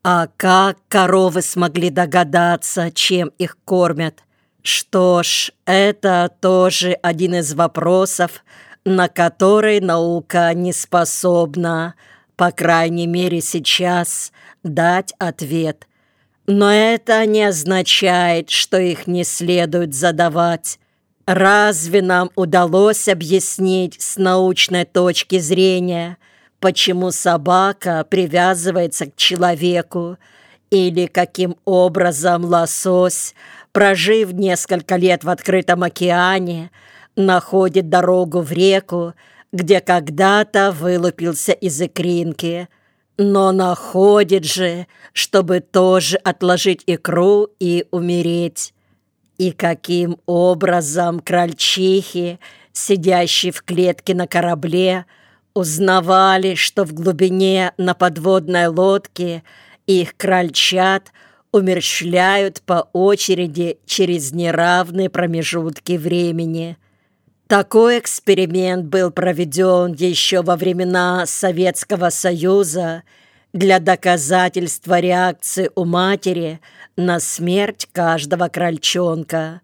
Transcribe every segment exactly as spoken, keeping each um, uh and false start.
А как коровы смогли догадаться, чем их кормят? Что ж, это тоже один из вопросов, на который наука не способна, по крайней мере сейчас, дать ответ. Но это не означает, что их не следует задавать. Разве нам удалось объяснить с научной точки зрения, почему собака привязывается к человеку, или каким образом лосось, прожив несколько лет в открытом океане, находит дорогу в реку, где когда-то вылупился из икринки, но находит же, чтобы тоже отложить икру и умереть? И каким образом крольчихи, сидящие в клетке на корабле, узнавали, что в глубине на подводной лодке их крольчат умерщвляют по очереди через неравные промежутки времени? Такой эксперимент был проведен еще во времена Советского Союза для доказательства реакции у матери на смерть каждого крольчонка.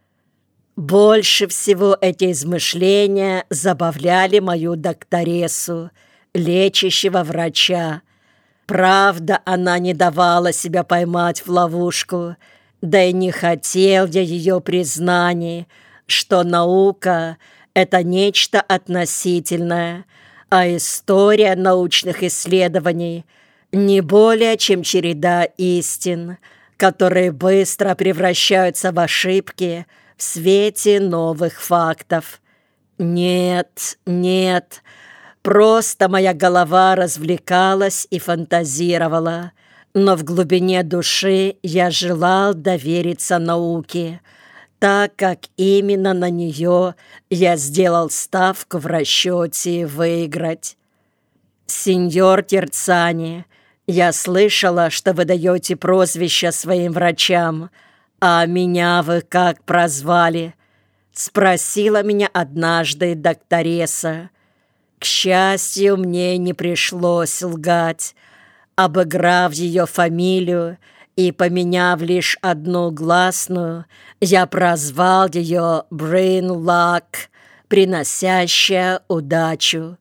Больше всего эти измышления забавляли мою докторессу, лечащего врача. Правда, она не давала себя поймать в ловушку, да и не хотел я ее признаний, что наука — это нечто относительное, а история научных исследований не более чем череда истин, которые быстро превращаются в ошибки в свете новых фактов. Нет, нет, просто моя голова развлекалась и фантазировала, но в глубине души я желал довериться науке, так как именно на нее я сделал ставку в расчете выиграть. Сеньор Терцани, я слышала, что вы даете прозвища своим врачам, а меня вы как прозвали? Спросила меня однажды докторесса. К счастью, мне не пришлось лгать. Обыграв ее фамилию и поменяв лишь одну гласную, я прозвал ее Brain Luck, приносящая удачу.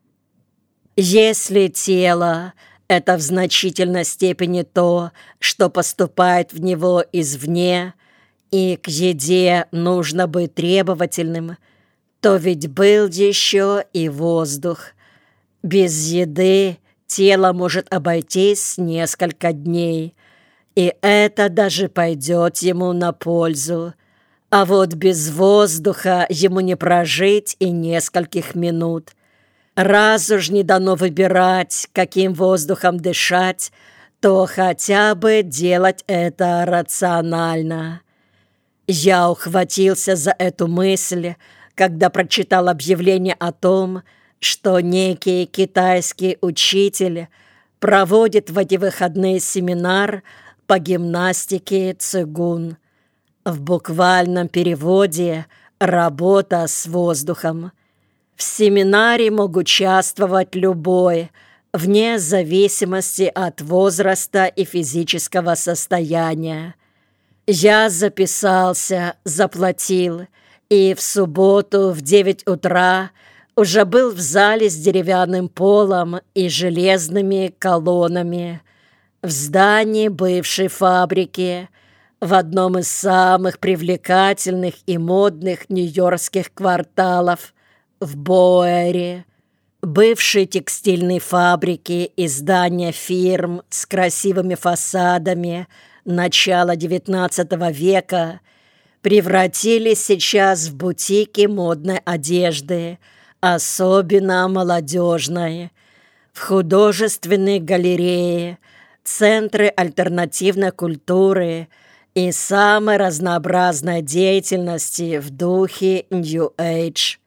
Если тело — это в значительной степени то, что поступает в него извне, и к еде нужно быть требовательным, то ведь был еще и воздух. Без еды тело может обойтись несколько дней, и это даже пойдет ему на пользу. А вот без воздуха ему не прожить и нескольких минут. Раз уж не дано выбирать, каким воздухом дышать, то хотя бы делать это рационально. Я ухватился за эту мысль, когда прочитал объявление о том, что некий китайский учитель проводит в эти выходные семинар по гимнастике цигун. В буквальном переводе «работа с воздухом». В семинаре мог участвовать любой, вне зависимости от возраста и физического состояния. Я записался, заплатил, и в субботу в девять утра уже был в зале с деревянным полом и железными колоннами, в здании бывшей фабрики, в одном из самых привлекательных и модных нью-йоркских кварталов, в Боэре. Бывшие текстильные фабрики и здания фирм с красивыми фасадами начала девятнадцатого века превратились сейчас в бутики модной одежды, особенно молодежной, в художественные галереи, центры альтернативной культуры и самой разнообразной деятельности в духе New Age.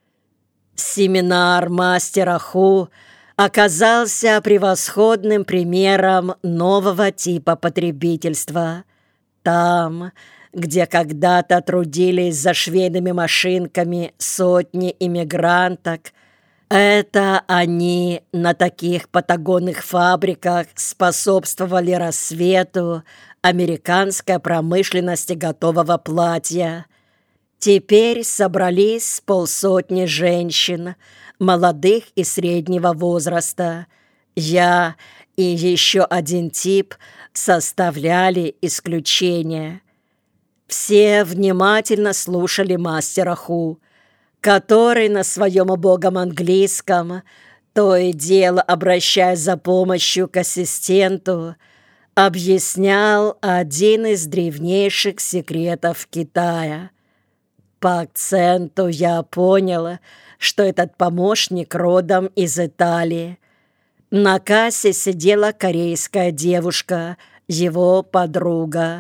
Семинар мастера Ху оказался превосходным примером нового типа потребительства. Там, где когда-то трудились за швейными машинками сотни иммигранток, Это они на таких патагонных фабриках способствовали рассвету американской промышленности готового платья. Теперь собрались полсотни женщин, молодых и среднего возраста. Я и еще один тип составляли исключение. Все внимательно слушали мастера Ху, который на своем убогом английском, то и дело обращаясь за помощью к ассистенту, объяснял один из древнейших секретов Китая. По акценту я понял, что этот помощник родом из Италии. На кассе сидела корейская девушка, его подруга.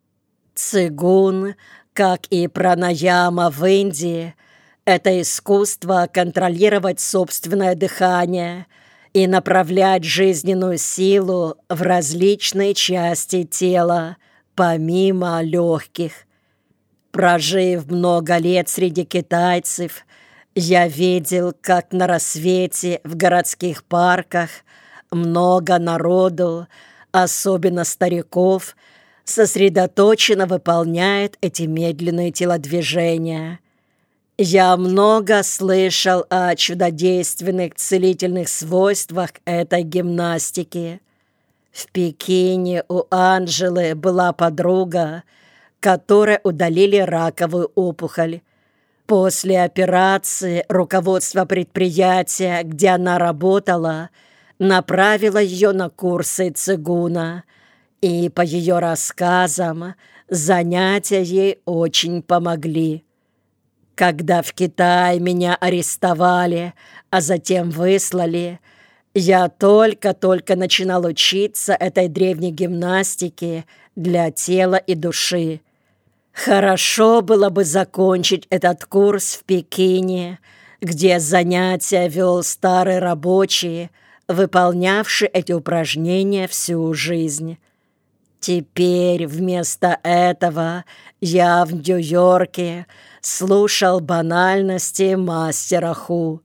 Цигун, как и пранаяма в Индии, это искусство контролировать собственное дыхание и направлять жизненную силу в различные части тела, помимо легких. Прожив много лет среди китайцев, я видел, как на рассвете в городских парках много народу, особенно стариков, сосредоточенно выполняет эти медленные телодвижения. Я много слышал о чудодейственных целительных свойствах этой гимнастики. В Пекине у Анжелы была подруга, которой удалили раковую опухоль. После операции руководство предприятия, где она работала, направило ее на курсы цигуна, и по ее рассказам занятия ей очень помогли. Когда в Китай меня арестовали, а затем выслали, я только-только начинал учиться этой древней гимнастике для тела и души. Хорошо было бы закончить этот курс в Пекине, где занятия вел старый рабочий, выполнявший эти упражнения всю жизнь. Теперь вместо этого я в Нью-Йорке слушал банальности мастера Ху.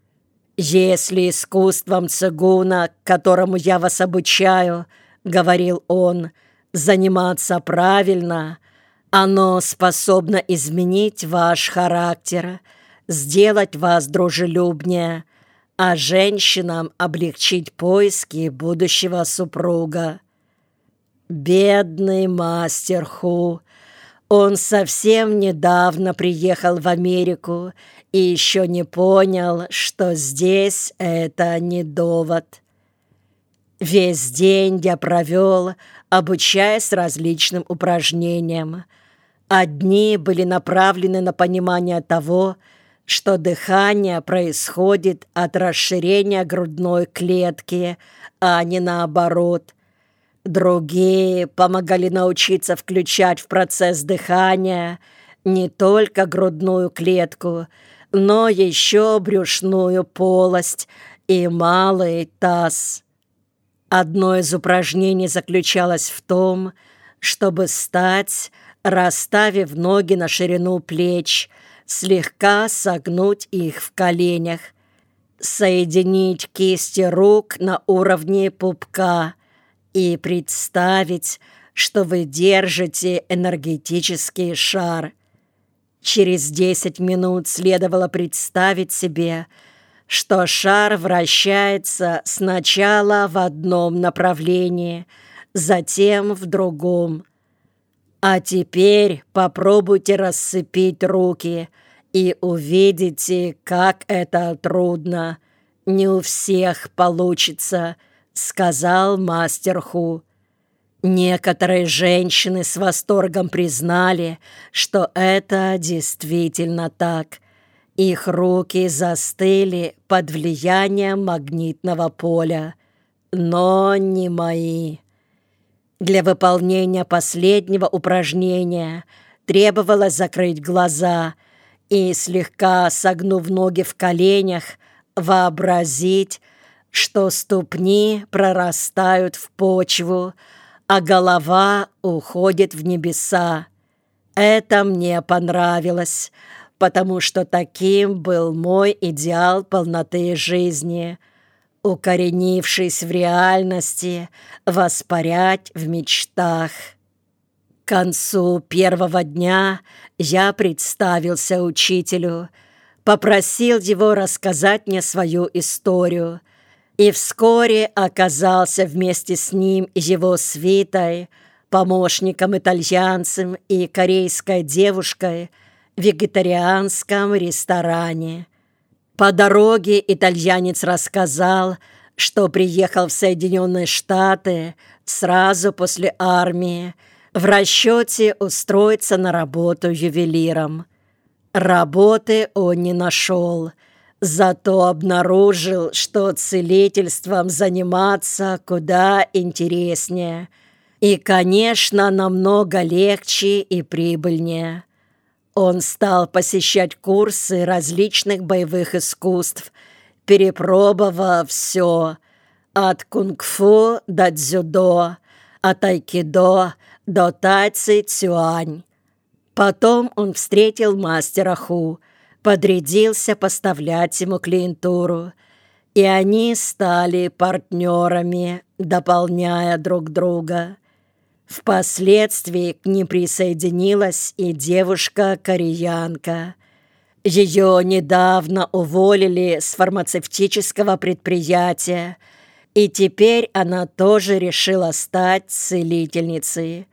«Если искусством цигуна, которому я вас обучаю, — говорил он, — заниматься правильно, оно способно изменить ваш характер, сделать вас дружелюбнее, а женщинам облегчить поиски будущего супруга». Бедный мастер Ху! Он совсем недавно приехал в Америку и еще не понял, что здесь это не довод. Весь день я провел, обучаясь различным упражнениям. Одни были направлены на понимание того, что дыхание происходит от расширения грудной клетки, а не наоборот. Другие помогали научиться включать в процесс дыхания не только грудную клетку, но еще брюшную полость и малый таз. Одно из упражнений заключалось в том, чтобы встать, расставив ноги на ширину плеч, слегка согнуть их в коленях, соединить кисти рук на уровне пупка и представить, что вы держите энергетический шар. Через десять минут следовало представить себе, что шар вращается сначала в одном направлении, затем в другом. А теперь попробуйте расцепить руки и увидите, как это трудно. Не у всех получится, — сказал мастер Ху. Некоторые женщины с восторгом признали, что это действительно так. Их руки застыли под влиянием магнитного поля, но не мои. Для выполнения последнего упражнения требовалось закрыть глаза и, слегка согнув ноги в коленях, вообразить, что ступни прорастают в почву, а голова уходит в небеса. Это мне понравилось, потому что таким был мой идеал полноты жизни, укоренившись в реальности, воспарять в мечтах. К концу первого дня я представился учителю, попросил его рассказать мне свою историю, и вскоре оказался вместе с ним и его свитой, помощником-итальянцем и корейской девушкой в вегетарианском ресторане. По дороге итальянец рассказал, что приехал в Соединенные Штаты сразу после армии в расчете устроиться на работу ювелиром. Работы он не нашел, зато обнаружил, что целительством заниматься куда интереснее и, конечно, намного легче и прибыльнее. Он стал посещать курсы различных боевых искусств, перепробовав все, от кунг-фу до дзюдо, от айкидо до тайци цюань. Потом он встретил мастера Ху, подрядился поставлять ему клиентуру, и они стали партнерами, дополняя друг друга. Впоследствии к ним присоединилась и девушка-кореянка. Ее недавно уволили с фармацевтического предприятия, и теперь она тоже решила стать целительницей.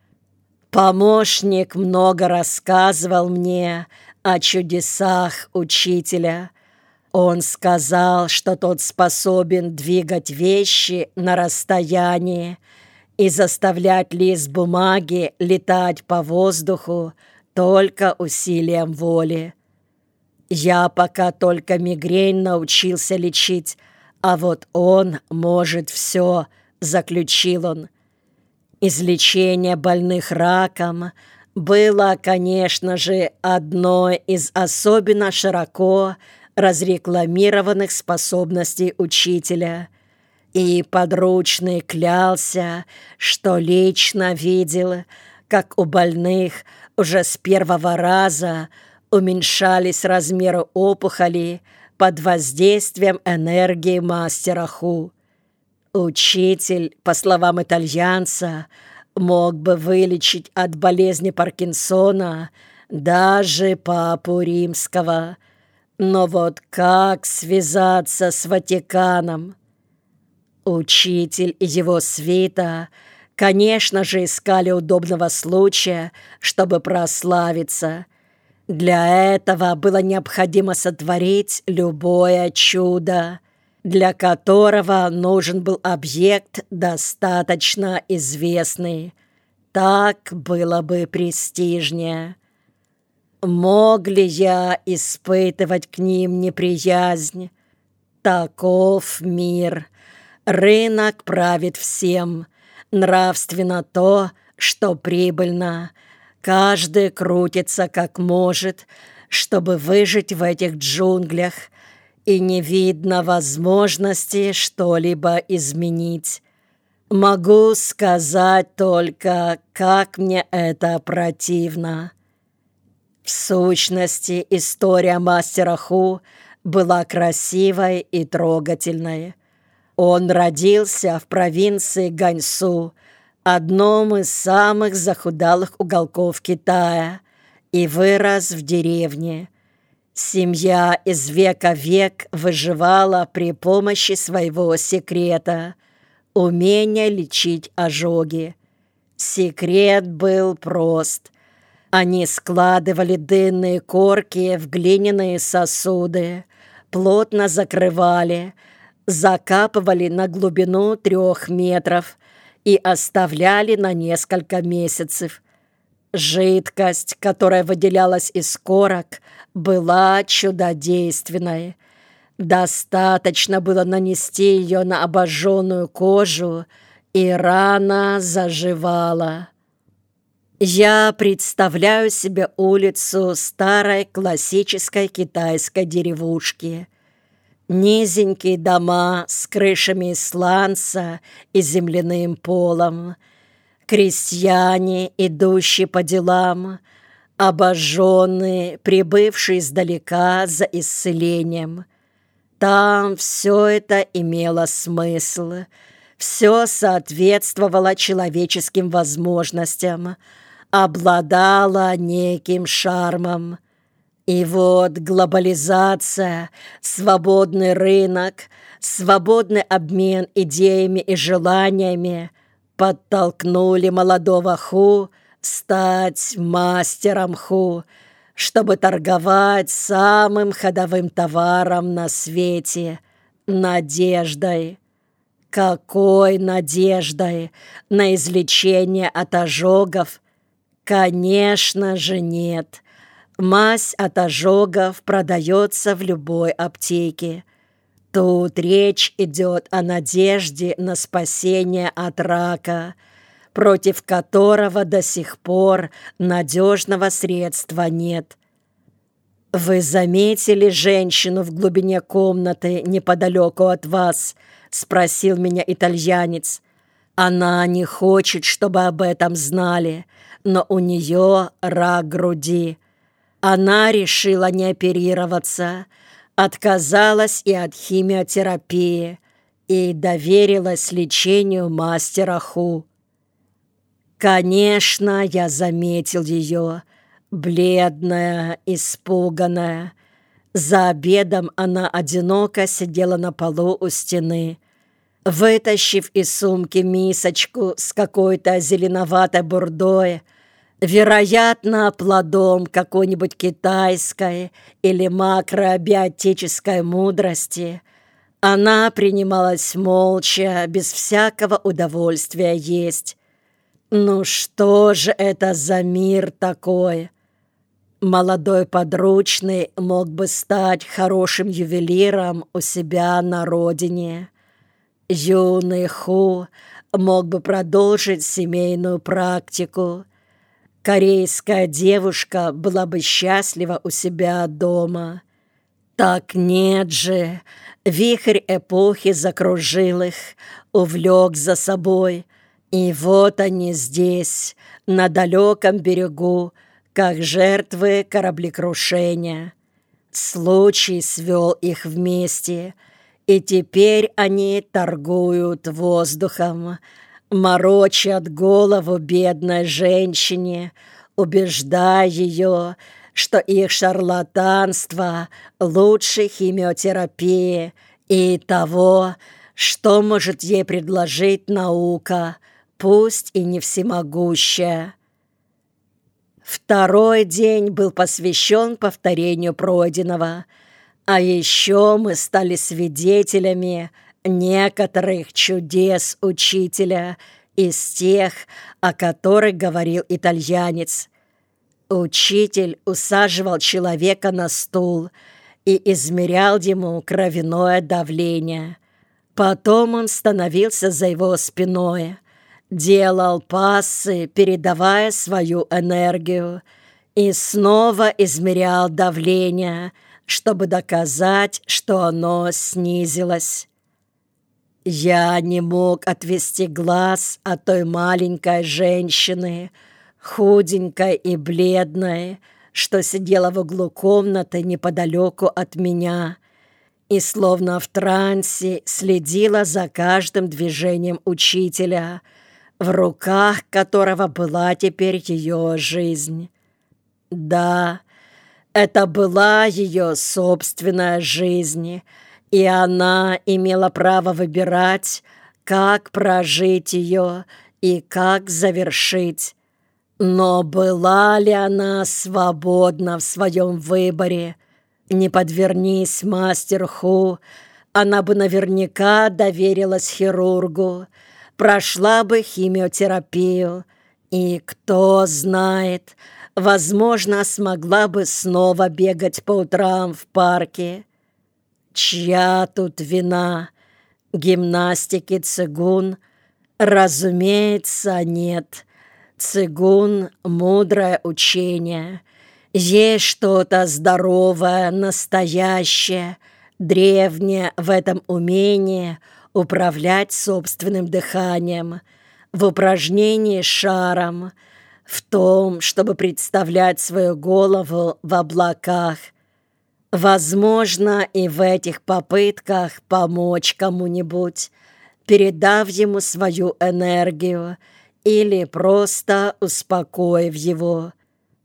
Помощник много рассказывал мне о чудесах учителя. Он сказал, что тот способен двигать вещи на расстоянии и заставлять лист бумаги летать по воздуху только усилием воли. Я пока только мигрень научился лечить, а вот он может все, заключил он. Излечение больных раком было, конечно же, одной из особенно широко разрекламированных способностей учителя. И подручный клялся, что лично видел, как у больных уже с первого раза уменьшались размеры опухолей под воздействием энергии мастера Ху. Учитель, по словам итальянца, мог бы вылечить от болезни Паркинсона даже папу Римского. Но вот как связаться с Ватиканом? Учитель и его свита, конечно же, искали удобного случая, чтобы прославиться. Для этого было необходимо сотворить любое чудо, для которого нужен был объект достаточно известный. Так было бы престижнее. Мог ли я испытывать к ним неприязнь? Таков мир. Рынок правит всем. Нравственно то, что прибыльно. Каждый крутится как может, чтобы выжить в этих джунглях, и не видно возможности что-либо изменить. Могу сказать только, как мне это противно. В сущности, история мастера Ху была красивой и трогательной. Он родился в провинции Ганьсу, одном из самых захудалых уголков Китая, и вырос в деревне. Семья из века в век выживала при помощи своего секрета – умения лечить ожоги. Секрет был прост. Они складывали дынные корки в глиняные сосуды, плотно закрывали, закапывали на глубину трех метров и оставляли на несколько месяцев. Жидкость, которая выделялась из корок, была чудодейственной. Достаточно было нанести ее на обожженную кожу, и рана заживала. Я представляю себе улицу старой классической китайской деревушки. Низенькие дома с крышами из сланца и земляным полом, крестьяне, идущие по делам, обожженный, прибывший издалека за исцелением. Там все это имело смысл, все соответствовало человеческим возможностям, обладало неким шармом. И вот глобализация, свободный рынок, свободный обмен идеями и желаниями подтолкнули молодого Ху стать мастером Ху, чтобы торговать самым ходовым товаром на свете – надеждой. Какой надеждой на излечение от ожогов? Конечно же нет. Мазь от ожогов продается в любой аптеке. Тут речь идет о надежде на спасение от рака, против которого до сих пор надежного средства нет. «Вы заметили женщину в глубине комнаты неподалеку от вас?» — спросил меня итальянец. «Она не хочет, чтобы об этом знали, но у нее рак груди. Она решила не оперироваться, отказалась и от химиотерапии и доверилась лечению мастера Ху». Конечно, я заметил ее, бледная, испуганная. За обедом она одиноко сидела на полу у стены. Вытащив из сумки мисочку с какой-то зеленоватой бурдой, вероятно, плодом какой-нибудь китайской или макробиотической мудрости, она принималась молча, без всякого удовольствия есть. Ну что же это за мир такой? Молодой подручный мог бы стать хорошим ювелиром у себя на родине. Юный Ху мог бы продолжить семейную практику. Корейская девушка была бы счастлива у себя дома. Так нет же, вихрь эпохи закружил их, увлек за собой. И вот они здесь, на далеком берегу, как жертвы кораблекрушения. Случай свел их вместе, и теперь они торгуют воздухом, морочат голову бедной женщине, убеждая ее, что их шарлатанство лучше химиотерапии и того, что может ей предложить наука, пусть и не всемогущая. Второй день был посвящен повторению пройденного, а еще мы стали свидетелями некоторых чудес учителя из тех, о которых говорил итальянец. Учитель усаживал человека на стул и измерял ему кровяное давление. Потом он становился за его спиной, делал пассы, передавая свою энергию, и снова измерял давление, чтобы доказать, что оно снизилось. Я не мог отвести глаз от той маленькой женщины, худенькой и бледной, что сидела в углу комнаты неподалеку от меня, и словно в трансе следила за каждым движением учителя, в руках которого была теперь ее жизнь. Да, это была ее собственная жизнь, и она имела право выбирать, как прожить ее и как завершить. Но была ли она свободна в своем выборе? Не подвернись мастер Ху, она бы наверняка доверилась хирургу, прошла бы химиотерапию, и, кто знает, возможно, смогла бы снова бегать по утрам в парке. Чья тут вина? Гимнастики цигун? Разумеется, нет. Цигун — мудрое учение. Есть что-то здоровое, настоящее, древнее в этом умении управлять собственным дыханием, в упражнении шаром, в том, чтобы представлять свою голову в облаках. Возможно, и в этих попытках помочь кому-нибудь, передав ему свою энергию или просто успокоив его.